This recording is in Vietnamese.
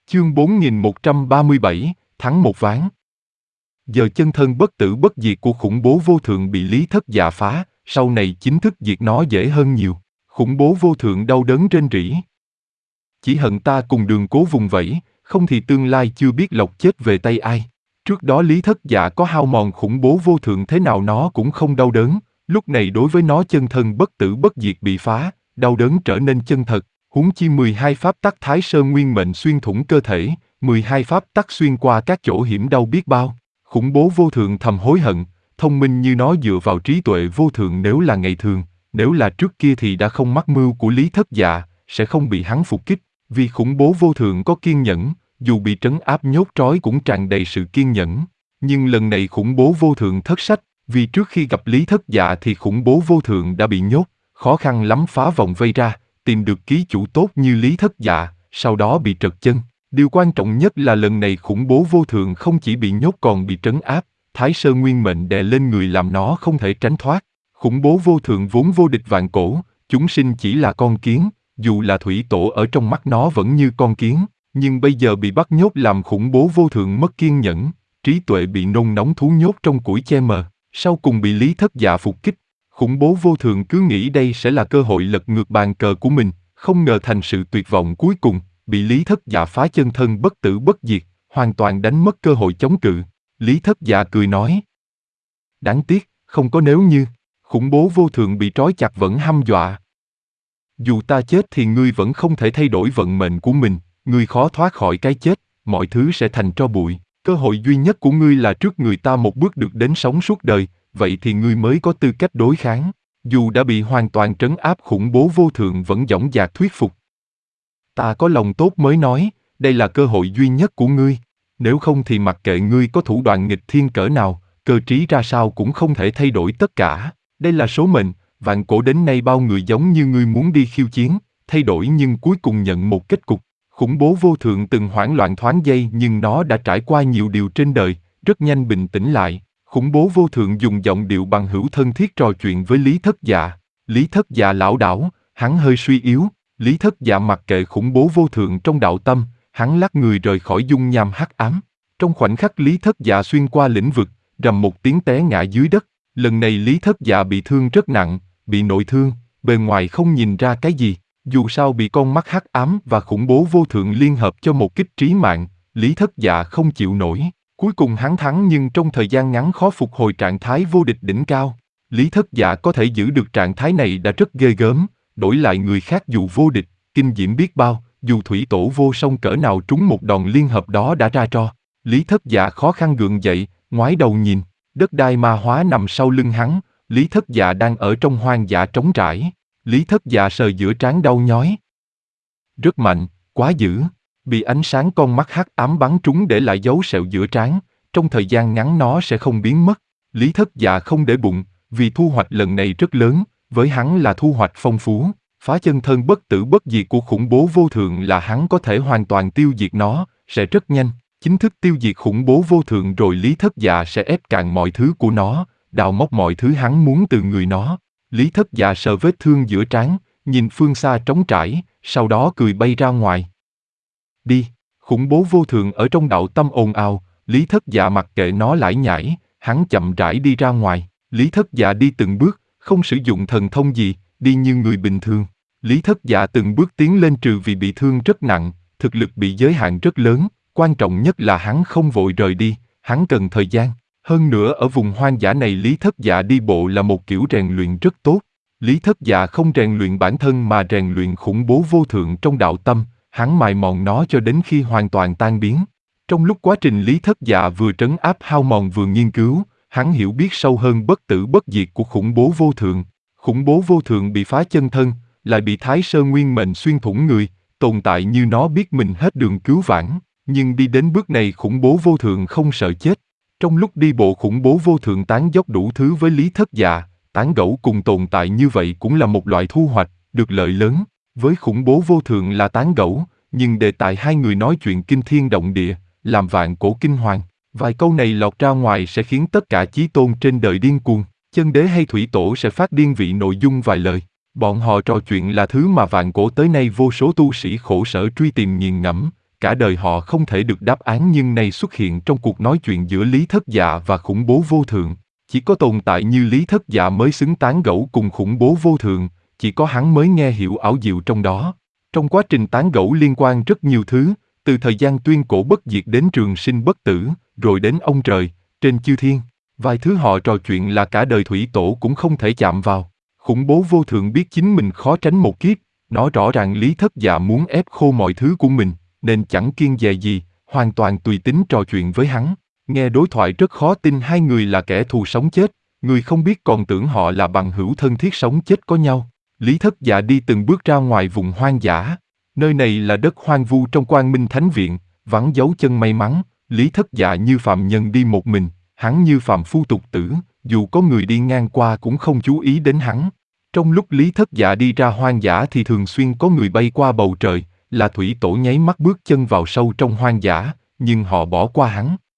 Chương 4137, thắng một ván. Giờ chân thân bất tử bất diệt của khủng bố vô thượng bị Lý Thất Dạ phá, sau này chính thức diệt nó dễ hơn nhiều. Khủng bố vô thượng đau đớn rên rỉ. Chỉ hận ta cùng Đường Cố vùng vẫy, không thì tương lai chưa biết lộc chết về tay ai. Trước đó Lý Thất Dạ có hao mòn khủng bố vô thượng thế nào nó cũng không đau đớn, lúc này đối với nó chân thân bất tử bất diệt bị phá, đau đớn trở nên chân thật. Huống chi 12 pháp tắc Thái Sơn Nguyên Mệnh xuyên thủng cơ thể, 12 pháp tắc xuyên qua các chỗ hiểm đau biết bao. Khủng bố vô thượng thầm hối hận, thông minh như nó dựa vào trí tuệ vô thượng nếu là ngày thường, nếu là trước kia thì đã không mắc mưu của Lý Thất Dạ, sẽ không bị hắn phục kích, vì khủng bố vô thượng có kiên nhẫn, dù bị trấn áp nhốt trói cũng tràn đầy sự kiên nhẫn. Nhưng lần này khủng bố vô thượng thất sách, vì trước khi gặp Lý Thất Dạ thì khủng bố vô thượng đã bị nhốt, khó khăn lắm phá vòng vây ra, tìm được ký chủ tốt như Lý Thất Dạ, sau đó bị trật chân. Điều quan trọng nhất là lần này khủng bố vô thượng không chỉ bị nhốt còn bị trấn áp, Thái Sơn Nguyên Mệnh đè lên người làm nó không thể tránh thoát. Khủng bố vô thượng vốn vô địch vạn cổ, chúng sinh chỉ là con kiến, dù là thủy tổ ở trong mắt nó vẫn như con kiến, nhưng bây giờ bị bắt nhốt làm khủng bố vô thượng mất kiên nhẫn, trí tuệ bị nôn nóng thú nhốt trong củi che mờ, sau cùng bị Lý Thất Dạ phục kích. Khủng bố vô thượng cứ nghĩ đây sẽ là cơ hội lật ngược bàn cờ của mình, không ngờ thành sự tuyệt vọng cuối cùng, bị Lý Thất Dạ phá chân thân bất tử bất diệt, hoàn toàn đánh mất cơ hội chống cự. Lý Thất Dạ cười nói: đáng tiếc, không có nếu như, khủng bố vô thượng bị trói chặt vẫn hăm dọa. Dù ta chết thì ngươi vẫn không thể thay đổi vận mệnh của mình, ngươi khó thoát khỏi cái chết, mọi thứ sẽ thành tro bụi. Cơ hội duy nhất của ngươi là trước người ta một bước được đến sống suốt đời, vậy thì ngươi mới có tư cách đối kháng. Dù đã bị hoàn toàn trấn áp khủng bố vô thượng vẫn dõng dạc thuyết phục. Ta có lòng tốt mới nói, đây là cơ hội duy nhất của ngươi. Nếu không thì mặc kệ ngươi có thủ đoạn nghịch thiên cỡ nào, cơ trí ra sao cũng không thể thay đổi tất cả. Đây là số mệnh, vạn cổ đến nay bao người giống như ngươi muốn đi khiêu chiến, thay đổi nhưng cuối cùng nhận một kết cục. Khủng bố vô thượng từng hoảng loạn thoáng giây nhưng nó đã trải qua nhiều điều trên đời, rất nhanh bình tĩnh lại. Khủng bố vô thượng dùng giọng điệu bằng hữu thân thiết trò chuyện với Lý Thất Dạ. Lý Thất Dạ lảo đảo, hắn hơi suy yếu. Lý Thất Dạ mặc kệ khủng bố vô thượng trong đạo tâm, hắn lắc người rời khỏi dung nham hắc ám. Trong khoảnh khắc Lý Thất Dạ xuyên qua lĩnh vực, rầm một tiếng té ngã dưới đất. Lần này Lý Thất Dạ bị thương rất nặng, bị nội thương, bề ngoài không nhìn ra cái gì. Dù sao bị con mắt hắc ám và khủng bố vô thượng liên hợp cho một kích trí mạng, Lý Thất Dạ không chịu nổi. Cuối cùng hắn thắng nhưng trong thời gian ngắn khó phục hồi trạng thái vô địch đỉnh cao. Lý Thất Dạ có thể giữ được trạng thái này đã rất ghê gớm, đổi lại người khác dù vô địch, kinh diễm biết bao, dù thủy tổ vô song cỡ nào trúng một đòn liên hợp đó đã ra tro. Lý Thất Dạ khó khăn gượng dậy, ngoái đầu nhìn, đất đai ma hóa nằm sau lưng hắn, Lý Thất Dạ đang ở trong hoang dã trống trải. Lý Thất Dạ sờ giữa trán đau nhói. Rất mạnh, quá dữ. Bị ánh sáng con mắt hắc ám bắn trúng để lại dấu sẹo giữa trán, trong thời gian ngắn nó sẽ không biến mất. Lý Thất Dạ không để bụng, vì thu hoạch lần này rất lớn, với hắn là thu hoạch phong phú. Phá chân thân bất tử bất diệt của khủng bố vô thượng là hắn có thể hoàn toàn tiêu diệt nó, sẽ rất nhanh. Chính thức tiêu diệt khủng bố vô thượng rồi Lý Thất Dạ sẽ ép cạn mọi thứ của nó, đào móc mọi thứ hắn muốn từ người nó. Lý Thất Dạ sờ vết thương giữa trán, nhìn phương xa trống trải, sau đó cười bay ra ngoài. Đi, khủng bố vô thượng ở trong đạo tâm ồn ào, Lý Thất Dạ mặc kệ nó lải nhải, hắn chậm rãi đi ra ngoài. Lý Thất Dạ đi từng bước, không sử dụng thần thông gì, đi như người bình thường. Lý Thất Dạ từng bước tiến lên trừ vì bị thương rất nặng, thực lực bị giới hạn rất lớn, quan trọng nhất là hắn không vội rời đi, hắn cần thời gian. Hơn nữa ở vùng hoang dã này Lý Thất Dạ đi bộ là một kiểu rèn luyện rất tốt. Lý Thất Dạ không rèn luyện bản thân mà rèn luyện khủng bố vô thượng trong đạo tâm, hắn mài mòn nó cho đến khi hoàn toàn tan biến. Trong lúc quá trình Lý Thất Dạ vừa trấn áp hao mòn vừa nghiên cứu, hắn hiểu biết sâu hơn bất tử bất diệt của khủng bố vô thượng. Khủng bố vô thượng bị phá chân thân, lại bị Thái Sơn Nguyên Mệnh xuyên thủng người, tồn tại như nó biết mình hết đường cứu vãn, nhưng đi đến bước này khủng bố vô thượng không sợ chết. Trong lúc đi bộ khủng bố vô thượng tán dóc đủ thứ với Lý Thất Dạ, tán gẫu cùng tồn tại như vậy cũng là một loại thu hoạch, được lợi lớn. Với khủng bố vô thượng là tán gẫu, nhưng đề tài hai người nói chuyện kinh thiên động địa, làm vạn cổ kinh hoàng. Vài câu này lọt ra ngoài sẽ khiến tất cả chí tôn trên đời điên cuồng. Chân đế hay thủy tổ sẽ phát điên vị nội dung vài lời. Bọn họ trò chuyện là thứ mà vạn cổ tới nay vô số tu sĩ khổ sở truy tìm nghiền ngẫm, cả đời họ không thể được đáp án nhưng nay xuất hiện trong cuộc nói chuyện giữa Lý Thất Dạ và khủng bố vô thượng. Chỉ có tồn tại như Lý Thất Dạ mới xứng tán gẫu cùng khủng bố vô thượng, chỉ có hắn mới nghe hiểu ảo diệu trong đó. Trong quá trình tán gẫu liên quan rất nhiều thứ, từ thời gian tuyên cổ bất diệt đến trường sinh bất tử, rồi đến ông trời, trên chư thiên. Vài thứ họ trò chuyện là cả đời thủy tổ cũng không thể chạm vào. Khủng bố vô thượng biết chính mình khó tránh một kiếp, nói rõ ràng Lý Thất Dạ muốn ép khô mọi thứ của mình, nên chẳng kiêng dè gì, hoàn toàn tùy tính trò chuyện với hắn. Nghe đối thoại rất khó tin hai người là kẻ thù sống chết, người không biết còn tưởng họ là bằng hữu thân thiết sống chết có nhau. Lý Thất Dạ đi từng bước ra ngoài vùng hoang dã. Nơi này là đất hoang vu trong Quang Minh Thánh Viện, vắng dấu chân may mắn. Lý Thất Dạ như phàm nhân đi một mình, hắn như phàm phu tục tử, dù có người đi ngang qua cũng không chú ý đến hắn. Trong lúc Lý Thất Dạ đi ra hoang dã thì thường xuyên có người bay qua bầu trời, là thủy tổ nháy mắt bước chân vào sâu trong hoang dã, nhưng họ bỏ qua hắn.